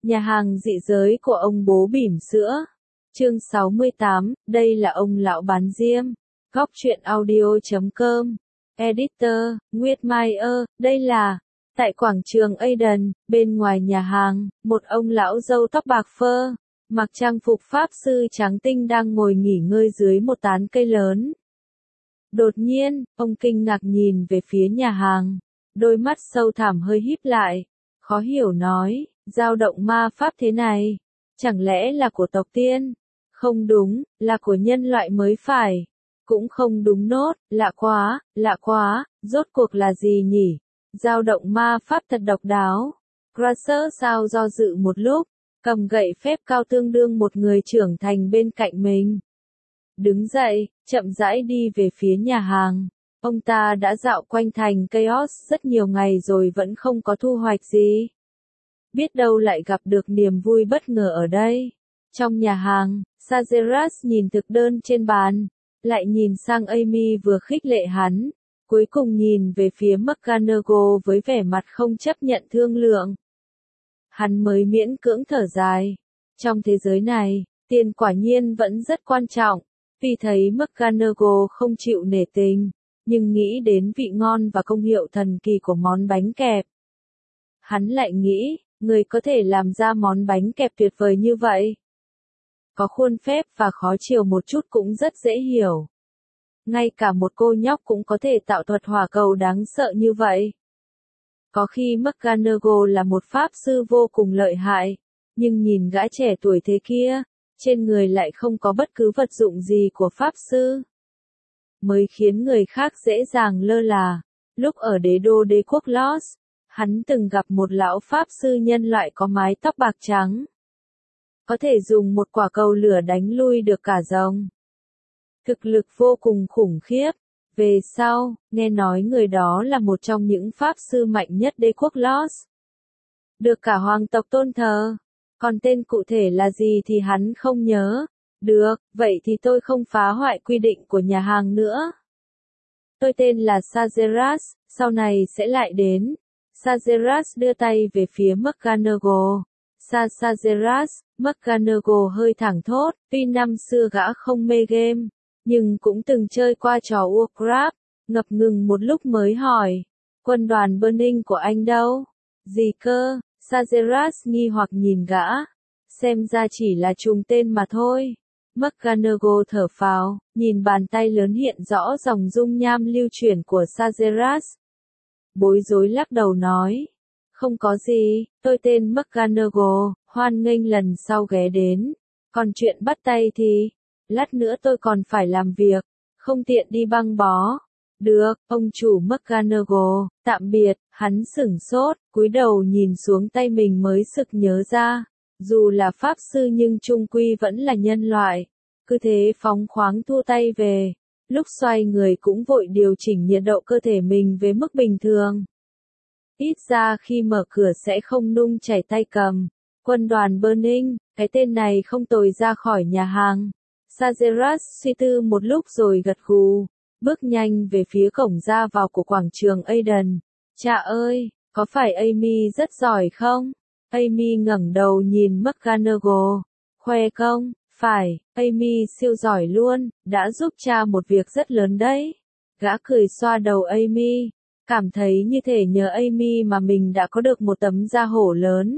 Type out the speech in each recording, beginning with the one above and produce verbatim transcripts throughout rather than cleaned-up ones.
Nhà hàng dị giới của ông bố bỉm sữa. Chương sáu mươi tám, đây là ông lão bán diêm. Góc truyện audio chấm com. Editor, Nguyệt Mai ơ, đây là... Tại quảng trường Aiden, bên ngoài nhà hàng, một ông lão râu tóc bạc phơ, mặc trang phục pháp sư trắng tinh đang ngồi nghỉ ngơi dưới một tán cây lớn. Đột nhiên, ông kinh ngạc nhìn về phía nhà hàng, đôi mắt sâu thẳm hơi híp lại, khó hiểu nói, dao động ma pháp thế này, chẳng lẽ là của tộc tiên? Không đúng, là của nhân loại mới phải. Cũng không đúng nốt, lạ quá, lạ quá, rốt cuộc là gì nhỉ? Dao động ma pháp thật độc đáo. Crusher sao do dự một lúc, cầm gậy phép cao tương đương một người trưởng thành bên cạnh mình. Đứng dậy, chậm rãi đi về phía nhà hàng. Ông ta đã dạo quanh thành Chaos rất nhiều ngày rồi vẫn không có thu hoạch gì. Biết đâu lại gặp được niềm vui bất ngờ ở đây. Trong nhà hàng, Sazeras nhìn thực đơn trên bàn, lại nhìn sang Amy vừa khích lệ hắn, cuối cùng nhìn về phía McGonagall với vẻ mặt không chấp nhận thương lượng. Hắn mới miễn cưỡng thở dài. Trong thế giới này, tiền quả nhiên vẫn rất quan trọng, vì thấy McGonagall không chịu nể tình, nhưng nghĩ đến vị ngon và công hiệu thần kỳ của món bánh kẹp. Hắn lại nghĩ, người có thể làm ra món bánh kẹp tuyệt vời như vậy. Có khuôn phép và khó chiều một chút cũng rất dễ hiểu. Ngay cả một cô nhóc cũng có thể tạo thuật hỏa cầu đáng sợ như vậy. Có khi McGonagall là một pháp sư vô cùng lợi hại, nhưng nhìn gã trẻ tuổi thế kia, trên người lại không có bất cứ vật dụng gì của pháp sư. Mới khiến người khác dễ dàng lơ là. Lúc ở đế đô đế quốc Lost, hắn từng gặp một lão pháp sư nhân loại có mái tóc bạc trắng. Có thể dùng một quả cầu lửa đánh lui được cả rồng. Thực lực vô cùng khủng khiếp. Về sau, nghe nói người đó là một trong những pháp sư mạnh nhất đế quốc Lost. Được cả hoàng tộc tôn thờ. Còn tên cụ thể là gì thì hắn không nhớ. Được, vậy thì tôi không phá hoại quy định của nhà hàng nữa. Tôi tên là Sazeras, sau này sẽ lại đến. Sazeras đưa tay về phía McGonagall. Sa Sazeras, McGonagall hơi thẳng thốt, tuy năm xưa gã không mê game, nhưng cũng từng chơi qua trò Warcraft, ngập ngừng một lúc mới hỏi, quân đoàn Burning của anh đâu? Gì cơ? Sazeras nghi hoặc nhìn gã, xem ra chỉ là trùng tên mà thôi. McGonagall thở phào, nhìn bàn tay lớn hiện rõ dòng dung nham lưu chuyển của Sazeras. Bối rối lắc đầu nói, không có gì, tôi tên McGonagall, hoan nghênh lần sau ghé đến. Còn chuyện bắt tay thì, lát nữa tôi còn phải làm việc, không tiện đi băng bó. Được, ông chủ McGonagall, tạm biệt. Hắn sửng sốt, cúi đầu nhìn xuống tay mình mới sực nhớ ra, dù là pháp sư nhưng chung quy vẫn là nhân loại. Cứ thế phóng khoáng thua tay về, lúc xoay người cũng vội điều chỉnh nhiệt độ cơ thể mình về mức bình thường. Ít ra khi mở cửa sẽ không nung chảy tay cầm. Quân đoàn Burning, cái tên này không tồi ra khỏi nhà hàng. Sazeras suy tư một lúc rồi gật gù, bước nhanh về phía cổng ra vào của quảng trường Aiden. Chà ơi, có phải Amy rất giỏi không? Amy ngẩng đầu nhìn McGonagall, khoe công, phải, Amy siêu giỏi luôn, đã giúp cha một việc rất lớn đấy. Gã cười xoa đầu Amy, cảm thấy như thể nhờ Amy mà mình đã có được một tấm da hổ lớn.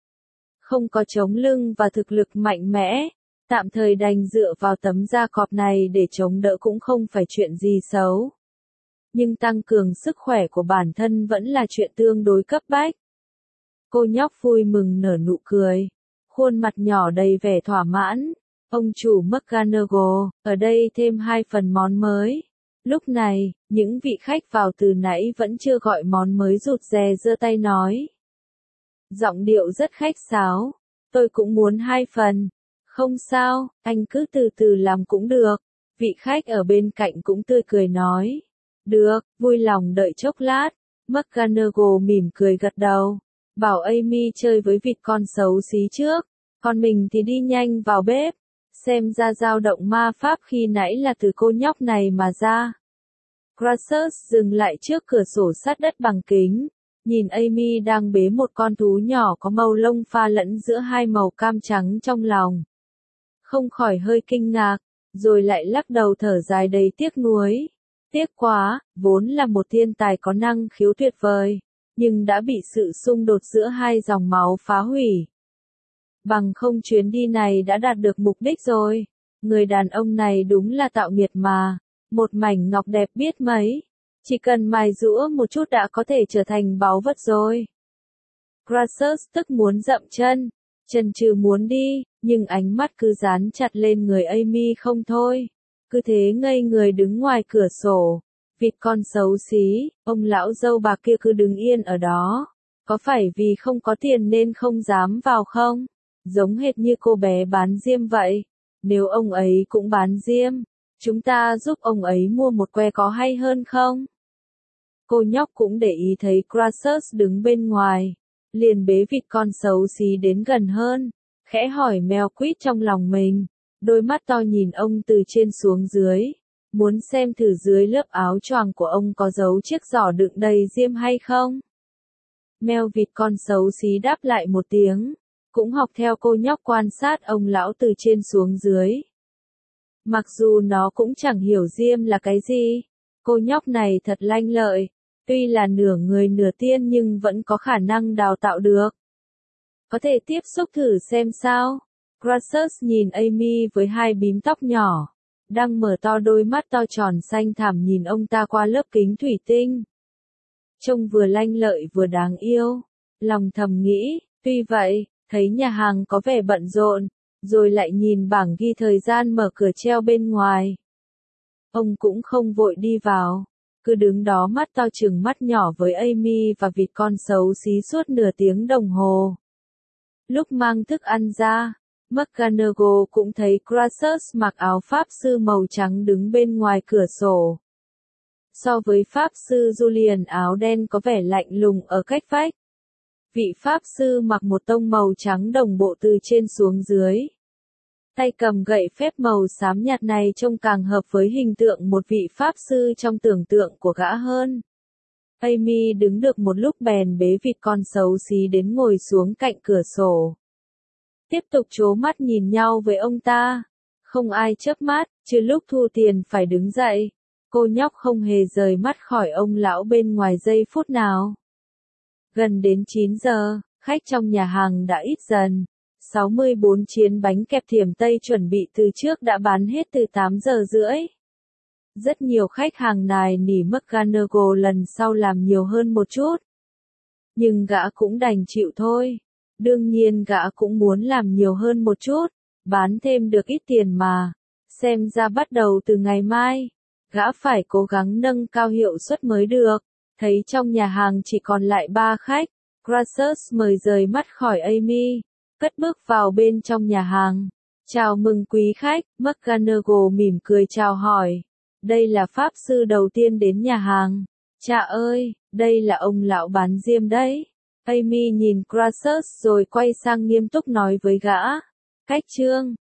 Không có chống lưng và thực lực mạnh mẽ, tạm thời đành dựa vào tấm da cọp này để chống đỡ cũng không phải chuyện gì xấu. Nhưng tăng cường sức khỏe của bản thân vẫn là chuyện tương đối cấp bách. Cô nhóc vui mừng nở nụ cười, khuôn mặt nhỏ đầy vẻ thỏa mãn. Ông chủ McGonagall, ở đây thêm hai phần món mới. Lúc này, những vị khách vào từ nãy vẫn chưa gọi món mới rụt rè giơ tay nói. Giọng điệu rất khách sáo, tôi cũng muốn hai phần. Không sao, anh cứ từ từ làm cũng được. Vị khách ở bên cạnh cũng tươi cười nói. Được, vui lòng đợi chốc lát. McGonagall mỉm cười gật đầu, bảo Amy chơi với vịt con xấu xí trước, còn mình thì đi nhanh vào bếp. Xem ra dao động ma pháp khi nãy là từ cô nhóc này mà ra. Crusher dừng lại trước cửa sổ sắt đất bằng kính, nhìn Amy đang bế một con thú nhỏ có màu lông pha lẫn giữa hai màu cam trắng trong lòng. Không khỏi hơi kinh ngạc, rồi lại lắc đầu thở dài đầy tiếc nuối. Tiếc quá, vốn là một thiên tài có năng khiếu tuyệt vời, nhưng đã bị sự xung đột giữa hai dòng máu phá hủy. Bằng không chuyến đi này đã đạt được mục đích rồi. Người đàn ông này đúng là tạo nghiệt mà, một mảnh ngọc đẹp biết mấy, chỉ cần mài giũa một chút đã có thể trở thành báu vật rồi. Crassus tức muốn dậm chân, chần chừ muốn đi, nhưng ánh mắt cứ dán chặt lên người Amy không thôi. Cứ thế ngây người đứng ngoài cửa sổ. Vịt con xấu xí, ông lão dâu bạc kia cứ đứng yên ở đó. Có phải vì không có tiền nên không dám vào không? Giống hệt như cô bé bán diêm vậy. Nếu ông ấy cũng bán diêm, chúng ta giúp ông ấy mua một que có hay hơn không? Cô nhóc cũng để ý thấy Crassus đứng bên ngoài, liền bế vịt con xấu xí đến gần hơn, khẽ hỏi mèo quýt trong lòng mình, đôi mắt to nhìn ông từ trên xuống dưới, muốn xem thử dưới lớp áo choàng của ông có giấu chiếc giỏ đựng đầy diêm hay không. Mèo vịt con xấu xí đáp lại một tiếng, cũng học theo cô nhóc quan sát ông lão từ trên xuống dưới. Mặc dù nó cũng chẳng hiểu diêm là cái gì, cô nhóc này thật lanh lợi, tuy là nửa người nửa tiên nhưng vẫn có khả năng đào tạo được. Có thể tiếp xúc thử xem sao. Crassus nhìn Amy với hai bím tóc nhỏ, đang mở to đôi mắt to tròn xanh thẳm nhìn ông ta qua lớp kính thủy tinh. Trông vừa lanh lợi vừa đáng yêu, lòng thầm nghĩ, tuy vậy, thấy nhà hàng có vẻ bận rộn, rồi lại nhìn bảng ghi thời gian mở cửa treo bên ngoài. Ông cũng không vội đi vào, cứ đứng đó mắt to trừng mắt nhỏ với Amy và vịt con xấu xí suốt nửa tiếng đồng hồ. Lúc mang thức ăn ra, McGonagall cũng thấy Crassus mặc áo pháp sư màu trắng đứng bên ngoài cửa sổ. So với pháp sư Julian áo đen có vẻ lạnh lùng ở cách vách. Vị pháp sư mặc một tông màu trắng đồng bộ từ trên xuống dưới. Tay cầm gậy phép màu xám nhạt này trông càng hợp với hình tượng một vị pháp sư trong tưởng tượng của gã hơn. Amy đứng được một lúc bèn bế vịt con xấu xí đến ngồi xuống cạnh cửa sổ. Tiếp tục trố mắt nhìn nhau với ông ta. Không ai chớp mắt, trừ lúc thu tiền phải đứng dậy. Cô nhóc không hề rời mắt khỏi ông lão bên ngoài giây phút nào. Gần đến chín giờ, khách trong nhà hàng đã ít dần. sáu mươi bốn chiếc bánh kẹp thiểm Tây chuẩn bị từ trước đã bán hết từ tám giờ rưỡi. Rất nhiều khách hàng nài nỉ McGonagall lần sau làm nhiều hơn một chút. Nhưng gã cũng đành chịu thôi. Đương nhiên gã cũng muốn làm nhiều hơn một chút, bán thêm được ít tiền mà. Xem ra bắt đầu từ ngày mai, gã phải cố gắng nâng cao hiệu suất mới được. Thấy trong nhà hàng chỉ còn lại ba khách, Crassus mời rời mắt khỏi Amy, cất bước vào bên trong nhà hàng. Chào mừng quý khách, McGonagall mỉm cười chào hỏi. Đây là pháp sư đầu tiên đến nhà hàng. Cha ơi, đây là ông lão bán diêm đấy. Amy nhìn Crassus rồi quay sang nghiêm túc nói với gã. Cách chương